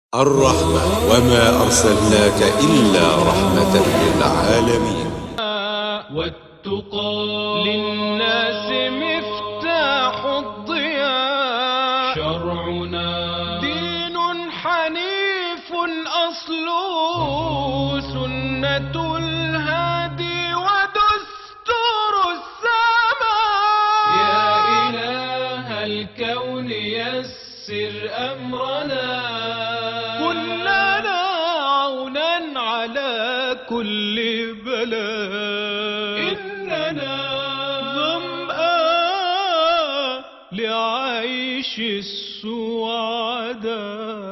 الرحمة وما أرسلناك إلا رحمة للعالمين. والتقى للناس مفتاح الضياء، شرعنا دين حنيف أصله سنة الهادي ودستور السماء. يا إله الكون يسر أمرنا، كلنا عونا على كل بلاء. إننا ظمآن لعيش السعداء.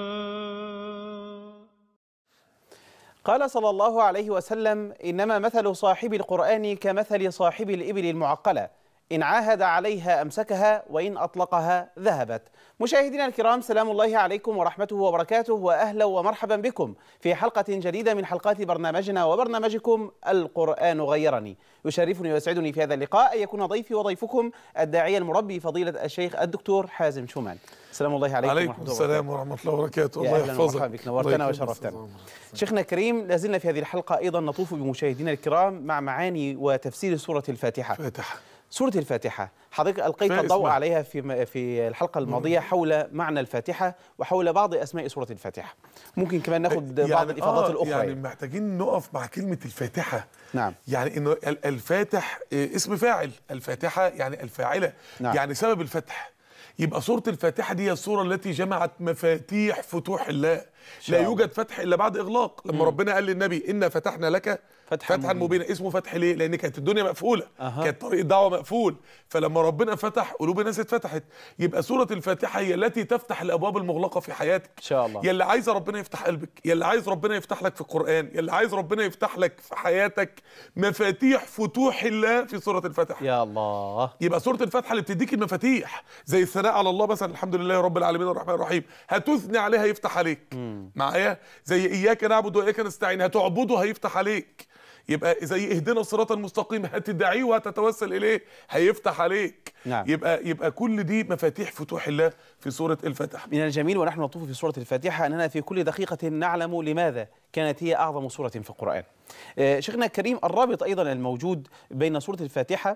قال صلى الله عليه وسلم: إنما مثل صاحب القرآن كمثل صاحب الإبل المعقلة، إن عاهد عليها أمسكها وإن أطلقها ذهبت. مشاهدينا الكرام، سلام الله عليكم ورحمته وبركاته، وأهلا ومرحبا بكم في حلقة جديدة من حلقات برنامجنا وبرنامجكم القرآن غيرني. يشرفني ويسعدني في هذا اللقاء أن يكون ضيفي وضيفكم الداعية المربي فضيلة الشيخ الدكتور حازم شومان. سلام الله عليكم ورحمة الله وبركاته. السلام ورحمة الله وبركاته. الله يحفظك. بك، نورتنا وشرفتنا. شيخنا الكريم، لازلنا في هذه الحلقة أيضا نطوف بمشاهدينا الكرام مع معاني وتفسير سورة الفاتحة. سورة الفاتحة حضرتك ألقيت الضوء عليها في الحلقة الماضية حول معنى الفاتحة وحول بعض أسماء سورة الفاتحة. ممكن كمان ناخد بعض الإفاضات الأخرى. يعني محتاجين نقف مع كلمة الفاتحة. نعم. يعني إنه الفاتح اسم فاعل، الفاتحة يعني الفاعلة. نعم. يعني سبب الفتح. يبقى سورة الفاتحة دي هي السورة التي جمعت مفاتيح فتوح الله. لا يوجد فتح إلا بعد إغلاق. لما ربنا قال للنبي إنا فتحنا لك فتحا مبينا. اسمه فتح ليه؟ لأن كانت الدنيا مقفولة. كانت طريق الدعوة مقفول. فلما ربنا فتح قلوب الناس اتفتحت. يبقى سورة الفاتحة هي التي تفتح الأبواب المغلقة في حياتك. إن شاء الله. يلي عايز ربنا يفتح قلبك، يلي عايز ربنا يفتح لك في القرآن، يلي عايز ربنا يفتح لك في حياتك مفاتيح فتوح الله في سورة الفاتحة. يا الله. يبقى سورة الفاتحة اللي بتديك المفاتيح، زي الثناء على الله مثلا، الحمد لله رب العالمين الرحمن الرحيم، هتثني عليها يفتح عليك. معايا؟ زي إياك نعبد وإياك نستعين، هتعبده هيفتح عليك. يبقى زي اهدنا الصراط المستقيم، هتدعيه وهتتوسل اليه هيفتح عليك. نعم. يبقى كل دي مفاتيح فتوح الله في سورة الفاتحة. من الجميل ونحن نطوف في سورة الفاتحة أننا في كل دقيقة نعلم لماذا كانت هي أعظم سورة في القرآن. شيخنا الكريم، الرابط أيضا الموجود بين سورة الفاتحة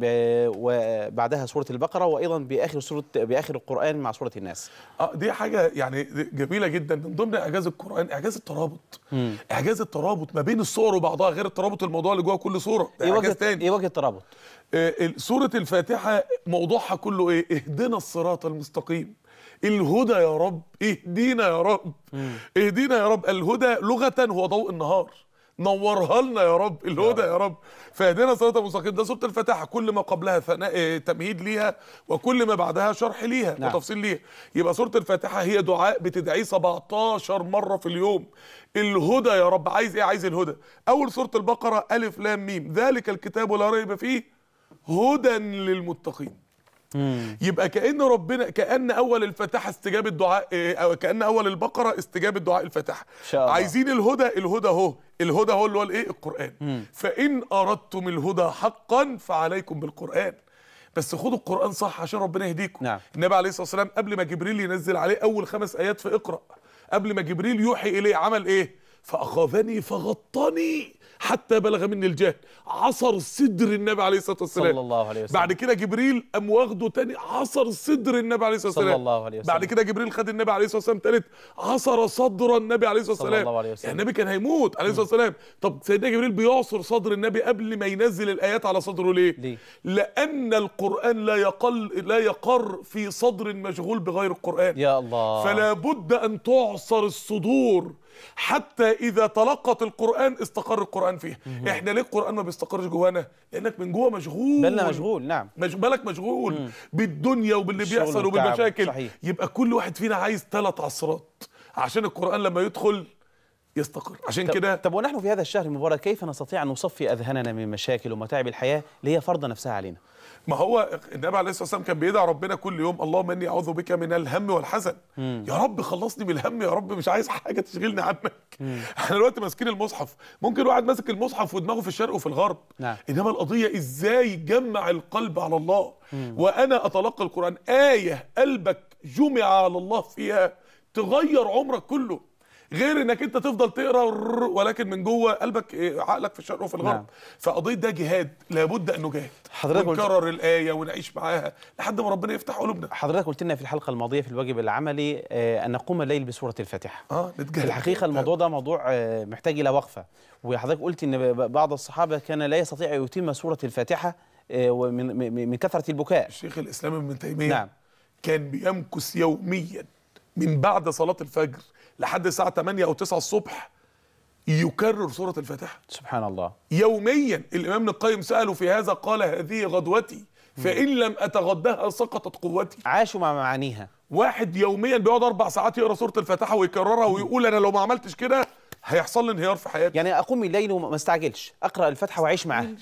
وبعدها سورة البقرة وأيضا بآخر القرآن مع سورة الناس. دي حاجة يعني جميلة جدا. من ضمن إعجاز القرآن إعجاز الترابط. إعجاز الترابط ما بين السور وبعضها، غير الترابط الموضوع اللي جوه كل سورة. إعجاز تاني. إيه وجه الترابط؟ سورة الفاتحة موضوعها كله إيه؟ اهدنا الصراط المستقيم، الهدى يا رب، اهدينا يا رب. اهدينا يا رب. الهدى لغة هو ضوء النهار، نورها لنا يا رب، الهدى يا رب. فهدينا صراط المستقيم. ده سورة الفاتحة كل ما قبلها تمهيد ليها، وكل ما بعدها شرح ليها. نعم. وتفصيل ليها. يبقى سورة الفاتحة هي دعاء بتدعيه 17 مرة في اليوم. الهدى يا رب. عايز ايه؟ عايز الهدى. اول سورة البقرة ألف لام ميم، ذلك الكتاب لا ريب فيه هدى للمتقين. يبقى كأن أول الفاتحة استجابة دعاء، أو كأن أول البقرة استجابة دعاء الفاتحة. عايزين الهدى، الهدى هو اللي هو الايه؟ القرآن. فإن أردتم الهدى حقا فعليكم بالقرآن. بس خدوا القرآن صح عشان ربنا يهديكم. نعم. النبي عليه الصلاة والسلام قبل ما جبريل ينزل عليه أول 5 آيات في اقرأ، قبل ما جبريل يوحي إليه عمل إيه؟ فأخذني فغطني حتى بلغ مني الجهل. عصر صدر النبي عليه الصلاة والسلام صلى الله عليه وسلم. بعد كده جبريل قام واخده تاني، عصر صدر النبي عليه الصلاة والسلام صلى الله عليه وسلم. بعد كده جبريل خد النبي عليه الصلاة والسلام تالت، عصر صدر النبي عليه الصلاة والسلام. صلى الله عليه وسلم. يعني النبي كان هيموت عليه الصلاة والسلام. طب سيدنا جبريل بيعصر صدر النبي قبل ما ينزل الآيات على صدره ليه؟ لأن القرآن لا يقر في صدر مشغول بغير القرآن. يا الله. فلا بد أن تعصر الصدور حتى إذا تلقت القرآن استقر القرآن فيها. احنا ليه القرآن ما بيستقرش جوانا؟ لأنك من جوه مشغول. بالنا مشغول. نعم. بالك مشغول بالدنيا وباللي بيحصل وبالمشاكل. صحيح. يبقى كل واحد فينا عايز 3 عصرات عشان القرآن لما يدخل يستقر. عشان كده طب ونحن في هذا الشهر المبارك كيف نستطيع أن نصفي أذهاننا من مشاكل ومتاعب الحياة اللي هي فرض نفسها علينا؟ ما هو النبي عليه الصلاه والسلام كان بيدعي ربنا كل يوم: اللهم اني اعوذ بك من الهم والحزن. يا رب خلصني من الهم، يا رب مش عايز حاجه تشغلني عنك. احنا دلوقتي ماسكين المصحف، ممكن واحد ماسك المصحف ودماغه في الشرق وفي الغرب. نعم. انما القضيه ازاي جمع القلب على الله. وانا اتلقى القران، ايه قلبك جمع على الله فيها تغير عمرك كله، غير انك انت تفضل تقرا ولكن من جوه قلبك عقلك في الشرق وفي الغرب. نعم. فقضيه ده جهاد، لابد انه جهاد. حضرتك ونكرر الايه ونعيش معاها لحد ما ربنا يفتح قلوبنا. حضرتك قلت لنا في الحلقه الماضيه في الواجب العملي ان نقوم الليل بسوره الفاتحه. نتجاهد. في الحقيقه الموضوع ده موضوع محتاج الى وقفه، وحضرتك قلت ان بعض الصحابه كان لا يستطيع ان يتم سوره الفاتحه من كثره البكاء. الشيخ الاسلام ابن تيميه نعم. كان بيمكث يوميا من بعد صلاه الفجر لحد الساعه 8 او 9 الصبح يكرر سوره الفاتحه. سبحان الله. يوميا. الامام ابن القيم ساله في هذا قال: هذه غدوتي فان لم اتغداها سقطت قوتي. عاشوا مع معانيها. واحد يوميا بيقعد 4 ساعات يقرا سوره الفاتحه ويكررها ويقول انا لو ما عملتش كده هيحصل لي انهيار في حياتي. يعني اقوم الليل وما استعجلش، اقرا الفاتحه واعيش معاها.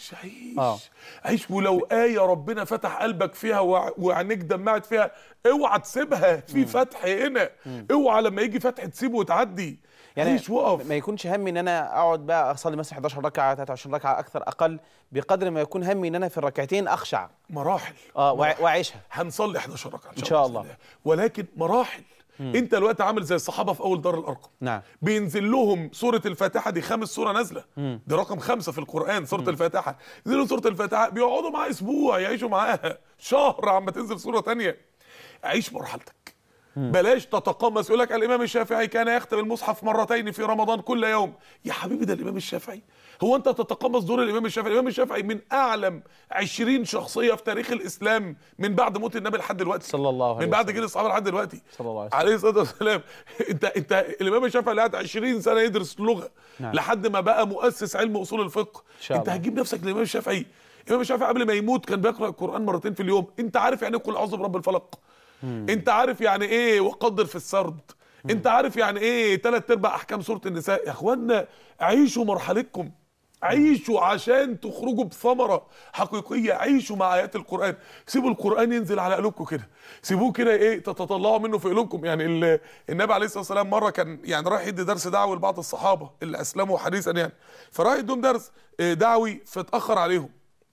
عيش. ولو آية ربنا فتح قلبك فيها وعينيك دمعت فيها اوعى تسيبها. في فتح هنا، اوعى لما يجي فتح تسيبه وتعدي. يعني عيش وقف. ما يكونش همي ان انا اقعد بقى اصلي مثلا 11 ركعه 23 ركعه اكثر اقل، بقدر ما يكون همي ان انا في الركعتين اخشع. مراحل. واعيشها. هنصلي 11 ركعه ان شاء الله. ولكن مراحل. انت دلوقتي عامل زي الصحابه في اول دار الارقم. نعم. بينزل لهم سوره الفاتحه، دي 5 سوره نازله. دي رقم 5 في القران سوره الفاتحه. ينزلوا سوره الفاتحه بيقعدوا معاها اسبوع يعيشوا معاها، شهر عما تنزل سوره ثانيه. عيش مرحلتك. بلاش تتقمص. يقول لك الامام الشافعي كان يختم المصحف مرتين في رمضان كل يوم. يا حبيبي ده الامام الشافعي. هو انت تتقمص دور الامام الشافعي؟ الامام الشافعي من اعلم 20 شخصيه في تاريخ الاسلام من بعد موت النبي لحد دلوقتي، صلى الله عليه وسلم، من بعد جيل الصحابه لحد دلوقتي صلى الله عليه وسلم عليه الصلاه والسلام. انت الامام الشافعي اللي قعد 20 سنه يدرس لغه. نعم. لحد ما بقى مؤسس علم اصول الفقه. انت هتجيب نفسك للامام الشافعي؟ الامام الشافعي قبل ما يموت كان بيقرا القران مرتين في اليوم. انت عارف يعني ايه قل اعوذ برب الفلق؟ انت عارف يعني ايه وقدر في السرد؟ انت عارف يعني ايه 3/4 احكام سوره النساء؟ يا اخوانا عيشوا مرحلتكم، عيشوا عشان تخرجوا بثمره حقيقيه. عيشوا مع ايات القران، سيبوا القران ينزل على قلوبكم كده، سيبوه كده تتطلعوا منه في قلوبكم. يعني النبي عليه الصلاه والسلام مره كان يعني رايح يدي درس دعوي لبعض الصحابه اللي اسلموا حديثا يعني، فراح يديهم درس دعوي فاتاخر عليهم،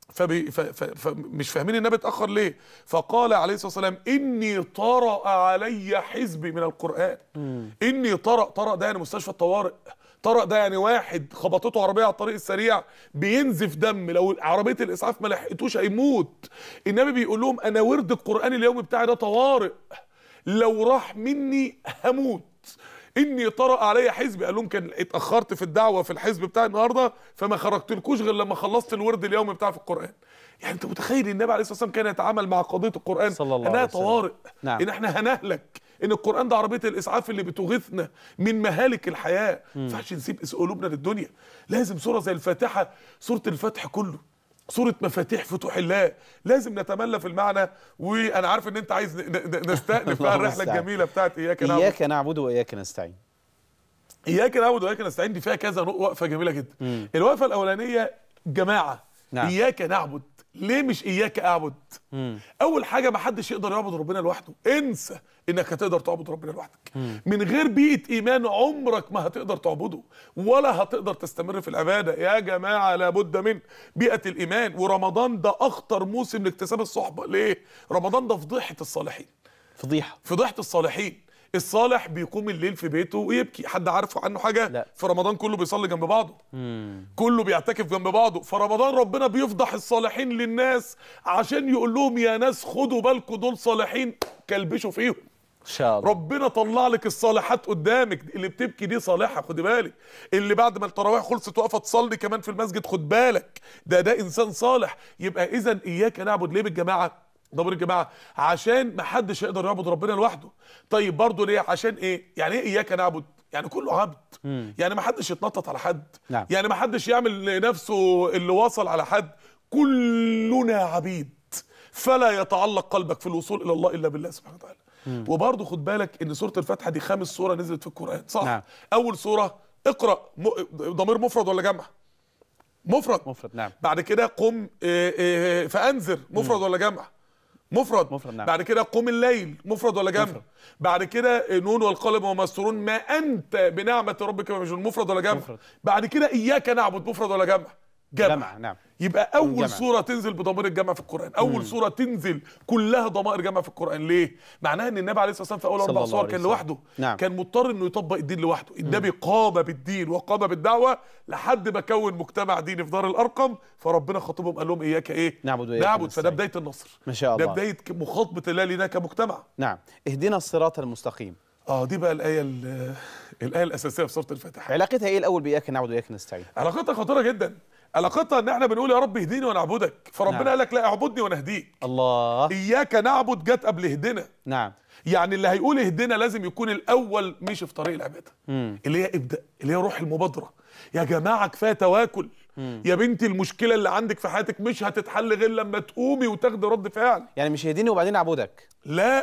فمش فاهمين النبي اتاخر ليه، فقال عليه الصلاه والسلام: اني طرأ علي حزبي من القران. اني طرأ ده يعني مستشفى الطوارئ. طرأ ده يعني واحد خبطته عربيه على الطريق السريع بينزف دم، لو عربيه الاسعاف ما لحقتوش هيموت. النبي بيقول لهم انا ورد القران اليومي بتاعي ده طوارئ، لو راح مني هموت. اني طرأ علي حزبي. قال لهم كان اتاخرت في الدعوه في الحزب بتاعي النهارده فما خرجتلكوش غير لما خلصت الورد اليومي بتاعي في القران. يعني انت متخيل النبي عليه الصلاه والسلام كان يتعامل مع قضيه القران انها طوارئ. نعم. ان احنا هنهلك، ان القران ده عربيه الاسعاف اللي بتغيثنا من مهالك الحياه. ما ينفعش نسيب قلوبنا للدنيا. لازم سوره زي الفاتحه، سوره الفتح كله سورة مفاتيح فتوح الله، لازم نتملى في المعنى. وانا عارف ان انت عايز نستأنف بقى الرحله الجميله بتاعت اياك نعبد واياك نستعين. اياك نعبد واياك نستعين دي فيها كذا وقفه جميله جدا. الوقفه الاولانيه جماعه. نعم. اياك نعبد، ليه مش اياك اعبد؟ اول حاجه ما حدش يقدر يعبد ربنا لوحده. انسى انك هتقدر تعبد ربنا لوحدك. من غير بيئه ايمان عمرك ما هتقدر تعبده ولا هتقدر تستمر في العباده. يا جماعه لابد من بيئه الايمان. ورمضان ده اخطر موسم لاكتساب الصحبه. ليه؟ رمضان ده فضيحه الصالحين. فضيحه الصالحين. الصالح بيقوم الليل في بيته ويبكي. حد عارف عنه حاجه؟ لا. في رمضان كله بيصلي جنب بعضه. كله بيعتكف جنب بعضه. في رمضان ربنا بيفضح الصالحين للناس عشان يقول لهم يا ناس خدوا بالكم دول صالحين كلبشوا فيهم. ان شاء الله. ربنا طلع لك الصالحات قدامك. اللي بتبكي دي صالحه، خدي بالك. اللي بعد ما التراويح خلصت واقفه تصلي كمان في المسجد، خد بالك، ده انسان صالح. يبقى اذا اياك نعبد ليه بالجماعه؟ ضمير الجماعه عشان ما حدش يقدر يعبد ربنا لوحده. طيب برضه ليه؟ عشان ايه؟ يعني ايه اياك نعبد؟ يعني كله عبد. يعني ما حدش يتنطط على حد. نعم. يعني ما حدش يعمل لنفسه اللي وصل على حد. كلنا عبيد، فلا يتعلق قلبك في الوصول الى الله الا بالله سبحانه وتعالى. وبرضه خد بالك ان سوره الفاتحه دي 5 سوره نزلت في القران، صح؟ نعم. اول سوره اقرا ضمير مفرد ولا جمع؟ مفرد. نعم. بعد كده قم فانذر مفرد ولا جمع؟ مفرد. نعم. بعد كده قم الليل مفرد ولا جمع؟ بعد كده نون والقلم وما يسطرون ما انت بنعمه ربك بمجنون مفرد ولا جمع؟ بعد كده اياك نعبد مفرد ولا جمع؟ جمع. نعم. يبقى اول جمع. سوره تنزل بضمير الجمع في القران، اول سوره تنزل كلها ضمائر جمع في القران. ليه؟ معناها ان النبي عليه الصلاه والسلام في اول 4 سور كان لوحده. نعم. كان مضطر انه يطبق الدين لوحده. النبي قام بالدين وقام بالدعوه لحد ما كون مجتمع ديني في دار الارقم، فربنا خاطبهم قال لهم اياك ايه نعبد وإياك نعبد. نستعين. فده بدايه النصر، ما شاء الله. ده بدايه مخاطبه الله لنا كمجتمع. نعم. اهدنا الصراط المستقيم. دي بقى الايه الاساسيه في سوره الفاتحه. علاقتها ايه الاول باياك نعبد واياك نستعين؟ علاقتها خطيره جدا. علاقتها ان احنا بنقول يا رب اهديني وانا اعبدك، فربنا نعم. قال لك لا اعبدني وانا اهديك. الله. اياك نعبد جت قبل اهدنا. نعم. يعني اللي هيقول اهدنا لازم يكون الاول مشي في طريق العباده، اللي هي ابدا، اللي هي روح المبادره. يا جماعه كفايه تواكل. يا بنتي المشكله اللي عندك في حياتك مش هتتحل غير لما تقومي وتاخدي رد فعل. يعني مش اهديني وبعدين اعبدك. لا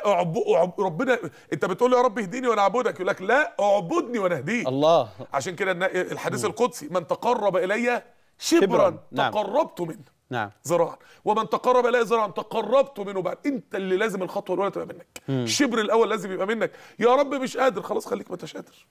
ربنا، انت بتقول له يا رب اهديني وانا اعبدك، يقول لك لا اعبدني وانا اهديك. الله. عشان كده الحديث القدسي من تقرب الي شبرا نعم. تقربت منه نعم. ذراعا، ومن تقرب الي ذراعا تقربت منه بعد. انت اللي لازم الخطوه الاولى تبقى منك. الشبر الاول لازم يبقى منك. يا رب مش قادر، خلاص خليك ما انتش قادر.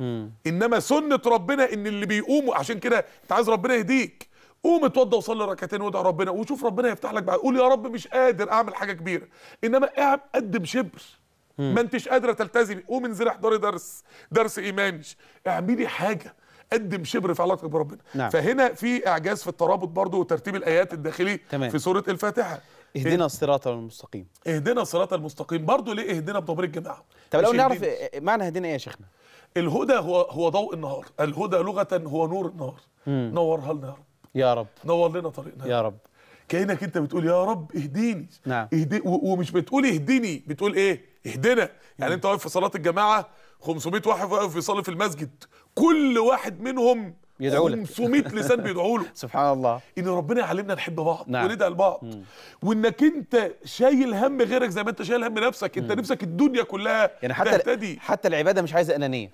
انما سنه ربنا ان اللي بيقوم، عشان كده انت عايز ربنا يهديك، قوم اتوضى وصلي ركعتين وادعي ربنا وشوف ربنا يفتح لك بعد. قول يا رب مش قادر اعمل حاجه كبيره، انما قدم شبر. ما انتش قادره تلتزمي، قوم انزلي احضري درس ايماني، اعملي حاجه، قدم شبر في علاقتك بربنا. نعم. فهنا في اعجاز في الترابط برضو وترتيب الايات الداخلي. تمام. في سوره الفاتحه. اهدنا الصراط المستقيم. اهدنا الصراط المستقيم برضو ليه اهدنا بضمير الجماعه؟ طب لو مش نعرف اهدنا. معنى هدينا ايه يا شيخنا؟ الهدى هو ضوء النهار، الهدى لغه هو نور النهار. نورها لنا يا رب، يا رب. نور لنا طريقنا يا رب. كأنك انت بتقول يا رب اهديني. نعم. ومش بتقول اهديني، بتقول ايه؟ اهدنا. يعني انت واقف في صلاه الجماعه 500 واحد واقف يصلي في المسجد، كل واحد منهم يدعو لك. 500 لسان بيدعوا له. سبحان الله. ان ربنا يعلمنا نحب بعض. نعم. وندعي لبعض. وانك انت شايل هم غيرك زي ما انت شايل هم نفسك. انت نفسك الدنيا كلها يعني تهتدي. حتى العباده مش عايزه انانيه.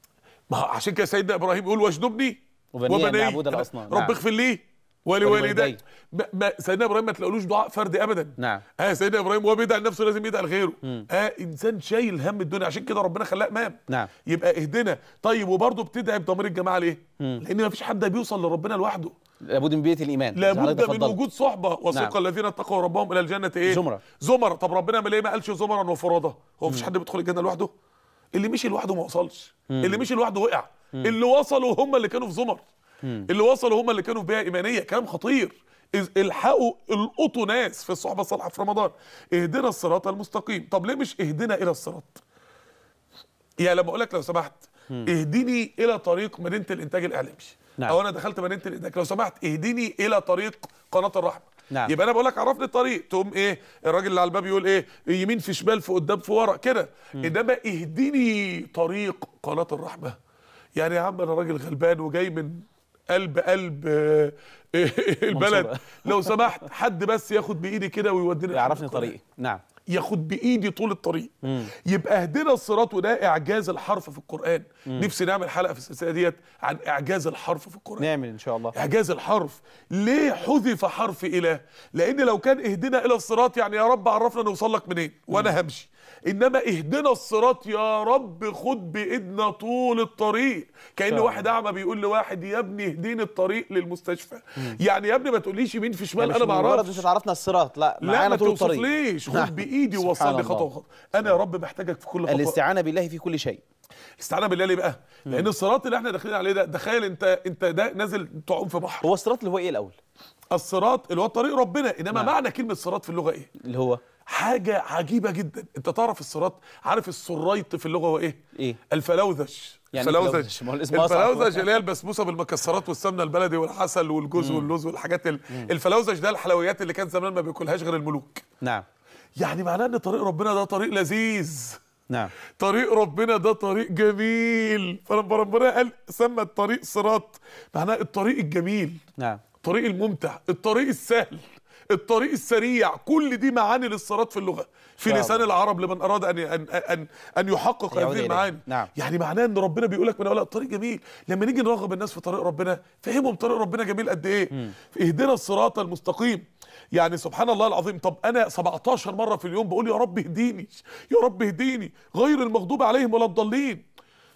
ما عشان كده سيدنا ابراهيم يقول واجنبني وبني أن نعبد الأصنام. رب نعم. اغفر لي ولوالدي. سيدنا ابراهيم ما تلاقولوش دعاء فردي ابدا. نعم. سيدنا ابراهيم وهو بيدعي لنفسه لازم يدعي لغيره. انسان شايل هم الدنيا، عشان كده ربنا خلاه امام. نعم. يبقى اهدنا. طيب وبرضه بتدعي بضمير الجماعه ليه؟ لان ما فيش حد بيوصل لربنا لوحده، لابد من بيئه الايمان. لابد من وجود صحبه. وسوق نعم. الذين اتقوا ربهم الى الجنه ايه؟ زمرة. طب ربنا ما ليه ما قالش زمرا وفرادا؟ هو مفيش حد بيدخل الجنه لوحده؟ اللي مشي لوحده ما وصلش. اللي مشي لوحده وقع. اللي وصلوا هم اللي كانوا في زمر. اللي وصلوا هم اللي كانوا في بيئه ايمانيه. كلام خطير. الحقوا القطوا ناس في الصحبه الصالحه في رمضان. اهدنا الصراط المستقيم. طب ليه مش اهدنا الى الصراط؟ يعني لما اقول لك لو سمحت اهدني الى طريق مدينه الانتاج الاعلامي. نعم. او انا دخلت مدينه الانتاج، لو سمحت اهدني الى طريق قناه الرحمه. نعم. يبقى انا بقول لك عرفني الطريق، تقوم ايه الراجل اللي على الباب يقول ايه؟ يمين في شمال في قدام في ورا كده. انما اهدني طريق قناه الرحمه. يعني يا عم انا راجل غلبان وجاي من قلب البلد، لو سمحت حد بس ياخد بايدي كده ويوديني يعرفني طريقي. نعم. ياخد بايدي طول الطريق. يبقى اهدنا الصراط، وده اعجاز الحرف في القران. نفسي نعمل حلقه في السلسله ديت عن اعجاز الحرف في القران. نعمل ان شاء الله. اعجاز الحرف. ليه حذف حرف الى؟ لان لو كان اهدنا الى الصراط يعني يا رب عرفنا نوصل لك منين وانا همشي. انما اهدنا الصراط يا رب خد بايدنا طول الطريق. كأن واحد اعمى بيقول لواحد يا ابني اهديني الطريق للمستشفى. يعني يا ابني ما تقوليش يمين في شمال، يعني انا ما اعرفش. انت تعرفنا الصراط، لا ما توصفليش، خد بايدي ووصلني خطوه خطوه. انا يا رب محتاجك في كل خطوه. الاستعانه بالله في كل شيء. الاستعانه بالله ليه بقى؟ لان الصراط اللي احنا داخلين عليه ده، تخيل انت ده نازل تعوم في بحر. هو الصراط اللي هو ايه الاول؟ الصراط اللي هو طريق ربنا. انما معنى كلمه صراط في اللغه ايه؟ اللي هو حاجه عجيبه جدا. انت تعرف الصراط، عارف السريط في اللغه هو ايه؟ ايه؟ الفلوذج. يعني الفلوذج اللي هي البسبوسه بالمكسرات والسمنه البلدي والعسل والجوز واللوز والحاجات الفلوذج ده الحلويات اللي كان زمان ما بياكلهاش غير الملوك. نعم. يعني معناه ان طريق ربنا ده طريق لذيذ. نعم. طريق ربنا ده طريق جميل. فلما ربنا قال سمى الطريق صراط، معناه الطريق الجميل. نعم. الطريق الممتع، الطريق السهل، الطريق السريع. كل دي معاني للصراط في اللغه، في لسان العرب لمن اراد ان يحقق هذه المعاني. نعم. يعني معناه ان ربنا بيقول لك من اولها الطريق جميل. لما نيجي نرغب الناس في طريق ربنا، فهمهم طريق ربنا جميل قد ايه. اهدنا الصراط المستقيم. يعني سبحان الله العظيم. طب انا 17 مره في اليوم بقول يا رب اهديني، يا رب اهديني غير المغضوب عليهم ولا الضالين.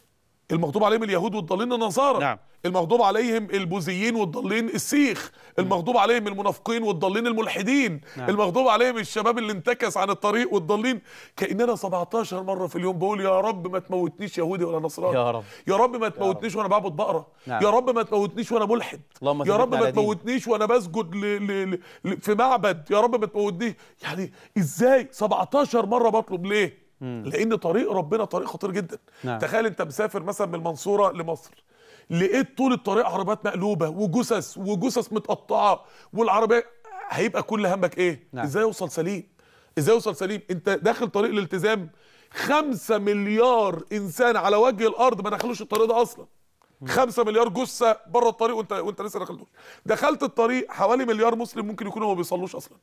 المغضوب عليهم اليهود والضالين النصارى. نعم. المغضوب عليهم البوذيين والضالين السيخ. المغضوب عليهم المنافقين والضالين الملحدين. نعم. المغضوب عليهم الشباب اللي انتكس عن الطريق والضالين. كأننا 17 مرة في اليوم بقول يا رب ما تموتنيش يهودي ولا نصراني، يا رب، يا رب ما تموتنيش وانا بعبد بقرة، نعم. يا رب ما تموتنيش وانا ملحد، اللهم يا رب ثبتنا ما على دينك. تموتنيش وانا بسجد في معبد، يا رب ما تموتنيش. يعني ازاي 17 مرة بطلب ليه؟ لان طريق ربنا طريق خطير جدا. نعم. تخيل انت مسافر مثلا من المنصورة لمصر، لقيت طول الطريق عربيات مقلوبة وجثث متقطعة، والعربية هيبقى كل همك ايه؟ نعم. ازاي اوصل سليم؟ ازاي اوصل سليم؟ انت داخل طريق الالتزام. 5 مليار انسان على وجه الارض ما دخلوش الطريق ده اصلا. 5 مليار جثه بره الطريق وانت لسه دخلتوش. دخلت الطريق حوالي مليار مسلم ممكن يكونوا ما بيصلوش اصلا.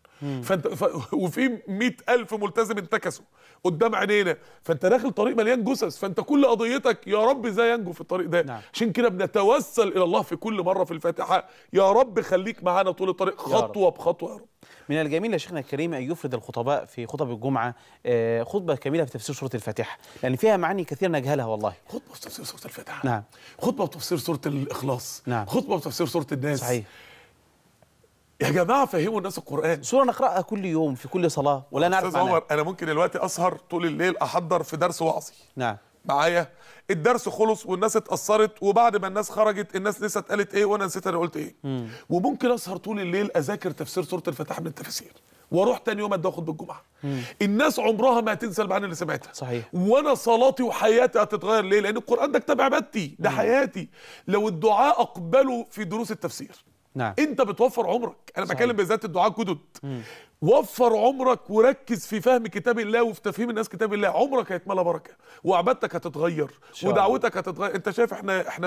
وفي 100,000 ملتزم انتكسوا قدام عينينا. فانت داخل طريق مليان جثث، فانت كل قضيتك يا رب ازاي ينجو في الطريق ده. نعم. عشان كده بنتوسل الى الله في كل مره في الفاتحه، يا رب خليك معانا طول الطريق خطوه بخطوه يا رب. من الجميل يا شيخنا الكريم أن يفرد الخطباء في خطب الجمعة خطبة كاملة في تفسير سورة الفاتحة، لأن فيها معاني كثير نجهلها والله. خطبة في تفسير سورة الفاتحة. نعم. خطبة في تفسير سورة الإخلاص. نعم. خطبة في تفسير سورة الناس. صحيح. يا جماعة فهموا الناس القرآن. سورة نقرأها كل يوم في كل صلاة ولا نعرف أستاذ معناها. عمر أنا ممكن دلوقتي أسهر طول الليل أحضر في درس وعظي. نعم. معايا الدرس خلص والناس اتأثرت، وبعد ما الناس خرجت الناس لسه اتقالت ايه وانا نسيت انا قلت ايه. وممكن اسهر طول الليل اذاكر تفسير سورة الفاتحة من التفاسير، واروح تاني يوم ادي اخد بالجمعة. الناس عمرها ما هتنسى المعاني اللي سمعتها. صحيح. وانا صلاتي وحياتي هتتغير ليه؟ لان القرآن ده كتاب عبادتي، ده حياتي. لو الدعاء اقبلوا في دروس التفسير. نعم. انت بتوفر عمرك. انا صحيح. بكلم بالذات الدعاء الجدد. وفر عمرك وركز في فهم كتاب الله وفي تفهيم الناس كتاب الله، عمرك هيتملى بركه وعبادتك هتتغير ودعوتك هتتغير. انت شايف احنا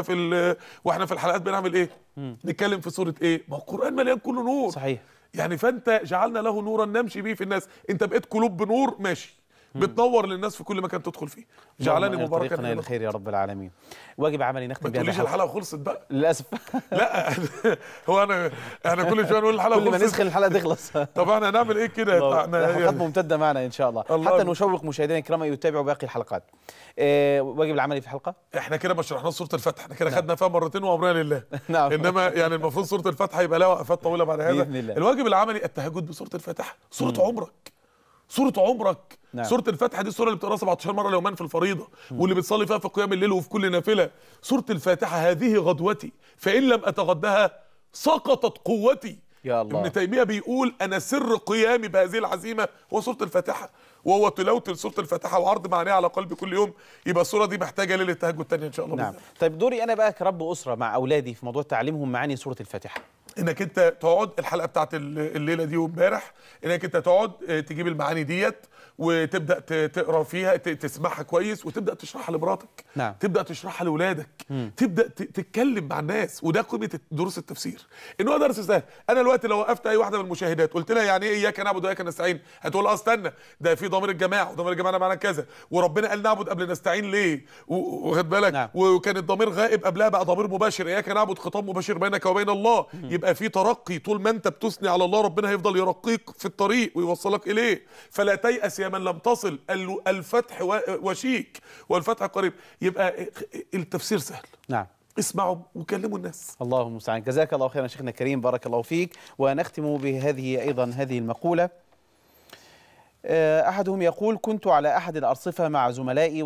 في الحلقات بنعمل ايه؟ نتكلم في سوره ايه؟ ما هو القران مليان كله نور. صحيح. يعني فانت جعلنا له نورا نمشي به في الناس. انت بقيت قلوب بنور ماشي بتنور للناس في كل مكان تدخل فيه. جعلني مباركا الى الخير يا رب العالمين. واجب عملي نختم ما بهذا تقوليش الحلقه خلصت بقى للاسف. لا هو احنا كل شويه نقول الحلقه كل ما خلصت. نسخن الحلقه تخلص. طب احنا هنعمل ايه كده؟ حلقات ممتده معنا ان شاء الله حتى نشوق مشاهدينا الكرام يتابعوا باقي الحلقات. واجب العملي في الحلقه احنا كده ما شرحناش سوره الفتح، احنا كده خدنا فيها مرتين وامرنا لله. نعم. انما يعني المفروض سوره الفتح يبقى لها وقفات طويله بعد هذا. بإذن الله. الواجب العملي التهجد بسوره الفاتحه. سوره عمرك، سورة عمرك. نعم. سورة الفاتحة دي السورة اللي بتقراها 17 مرة يوميا في الفريضة، واللي بتصلي فيها في قيام الليل وفي كل نافلة. سورة الفاتحة هذه غدوتي فإن لم أتغدها سقطت قوتي. يا الله. ابن تيمية بيقول أنا سر قيامي بهذه العزيمة هو سورة الفاتحة، وهو تلاوة سورة الفاتحة وعرض معانيها على قلبي كل يوم. يبقى السورة دي محتاجة ليلة تهجد تانية إن شاء الله. نعم. طيب دوري أنا بقى كرب أسرة مع أولادي في موضوع تعليمهم معاني سورة الفاتحة، انك انت تقعد الحلقه بتاعت الليله دي وامبارح، انك انت تقعد تجيب المعاني ديت وتبدا تقرا فيها، تسمعها كويس وتبدا تشرحها لمراتك. نعم. تبدا تشرحها لاولادك، تبدا تتكلم مع الناس. وده قيمه دروس التفسير، ان هو درس سهل. انا دلوقتي لو وقفت اي واحده من المشاهدات قلت لها يعني ايه اياك نعبد واياك نستعين، هتقول استنى ده في ضمير الجماعه، وضمير الجماعه ده معناه كذا، وربنا قال نعبد قبل نستعين ليه؟ واخد بالك؟ نعم. وكان الضمير غائب قبلها بقى ضمير مباشر، اياك نعبد خطاب مباشر بينك وبين الله. يبقى في ترقي طول ما انت بتثني على الله ربنا هيفضل يرقيك في الطريق ويوصلك اليه. فلا تيأس يا من لم تصل، قال له الفتح وشيك والفتح قريب. يبقى التفسير سهل. نعم. اسمعوا وكلموا الناس. الله المستعان. جزاك الله خيرا شيخنا الكريم، بارك الله فيك. ونختم بهذه أيضا هذه المقولة. أحدهم يقول: كنت على أحد الأرصفة مع زملائي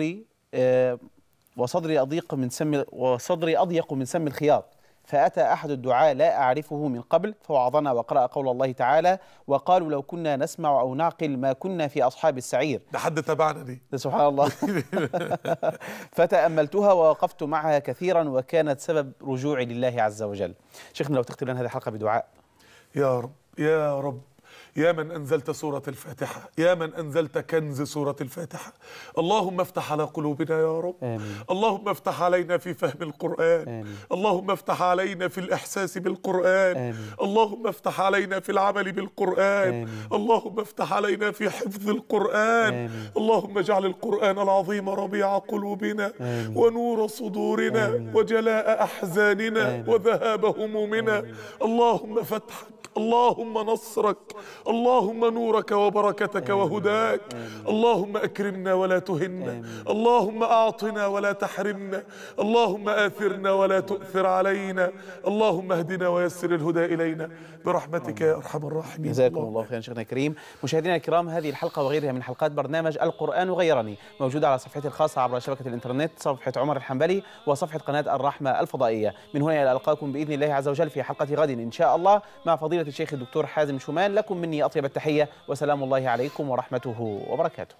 وصدري أضيق من سم الخياط، فأتى أحد الدعاة لا أعرفه من قبل فوعظنا وقرأ قول الله تعالى: وقالوا لو كنا نسمع أو نعقل ما كنا في أصحاب السعير. ده حد تبعنا دي. سبحان الله. فتأملتها ووقفت معها كثيرا وكانت سبب رجوعي لله عز وجل. شيخنا لو تختم لنا هذه الحلقة بدعاء. يا رب يا رب يا من أنزلت سورة الفاتحة، يا من أنزلت كنز سورة الفاتحة، اللهم افتح على قلوبنا يا رب. آمين. اللهم افتح علينا في فهم القرآن. آمين. اللهم افتح علينا في الإحساس بالقرآن. آمين. اللهم افتح علينا في العمل بالقرآن. آمين. اللهم افتح علينا في حفظ القرآن. آمين. اللهم اجعل القرآن العظيم ربيع قلوبنا. آمين. ونور صدورنا. آمين. وجلاء أحزاننا. آمين. وذهاب همومنا. آمين. اللهم فتحك، اللهم نصرك، اللهم نورك وبركتك وهداك. اللهم أكرمنا ولا تهنا، اللهم أعطنا ولا تحرمنا، اللهم آثرنا ولا تؤثر علينا، اللهم اهدنا ويسر الهدى إلينا برحمتك يا أرحم الراحمين. جزاكم الله خيرا شيخنا الكريم. مشاهدينا الكرام، هذه الحلقة وغيرها من حلقات برنامج القرآن غيرني موجودة على صفحتي الخاصة عبر شبكة الإنترنت، صفحة عمر الحنبلي وصفحة قناة الرحمة الفضائية. من هنا إلى ألقاكم بإذن الله عز وجل في حلقة غد إن شاء الله مع فضيلة الشيخ الدكتور حازم شومان. لكم مني أطيب التحية وسلام الله عليكم ورحمته وبركاته.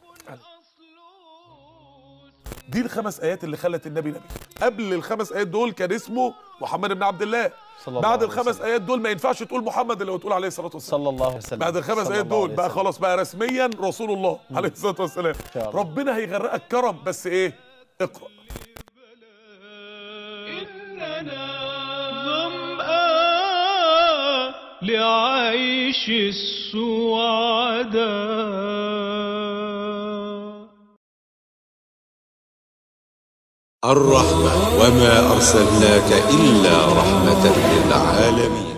دي الخمس آيات اللي خلت النبي نبي. قبل الخمس آيات دول كان اسمه محمد بن عبد الله. بعد الخمس آيات دول ما ينفعش تقول محمد إلا وتقول عليه الصلاة والسلام صلى الله عليه وسلم. بعد الخمس آيات دول بقى خلاص بقى رسميا رسول الله عليه الصلاة والسلام. ربنا هيغرقك كرم، بس ايه؟ اقرأ. إننا ظمآن لعيش السعداء. الرحمة وما أرسلناك إلا رحمة للعالمين.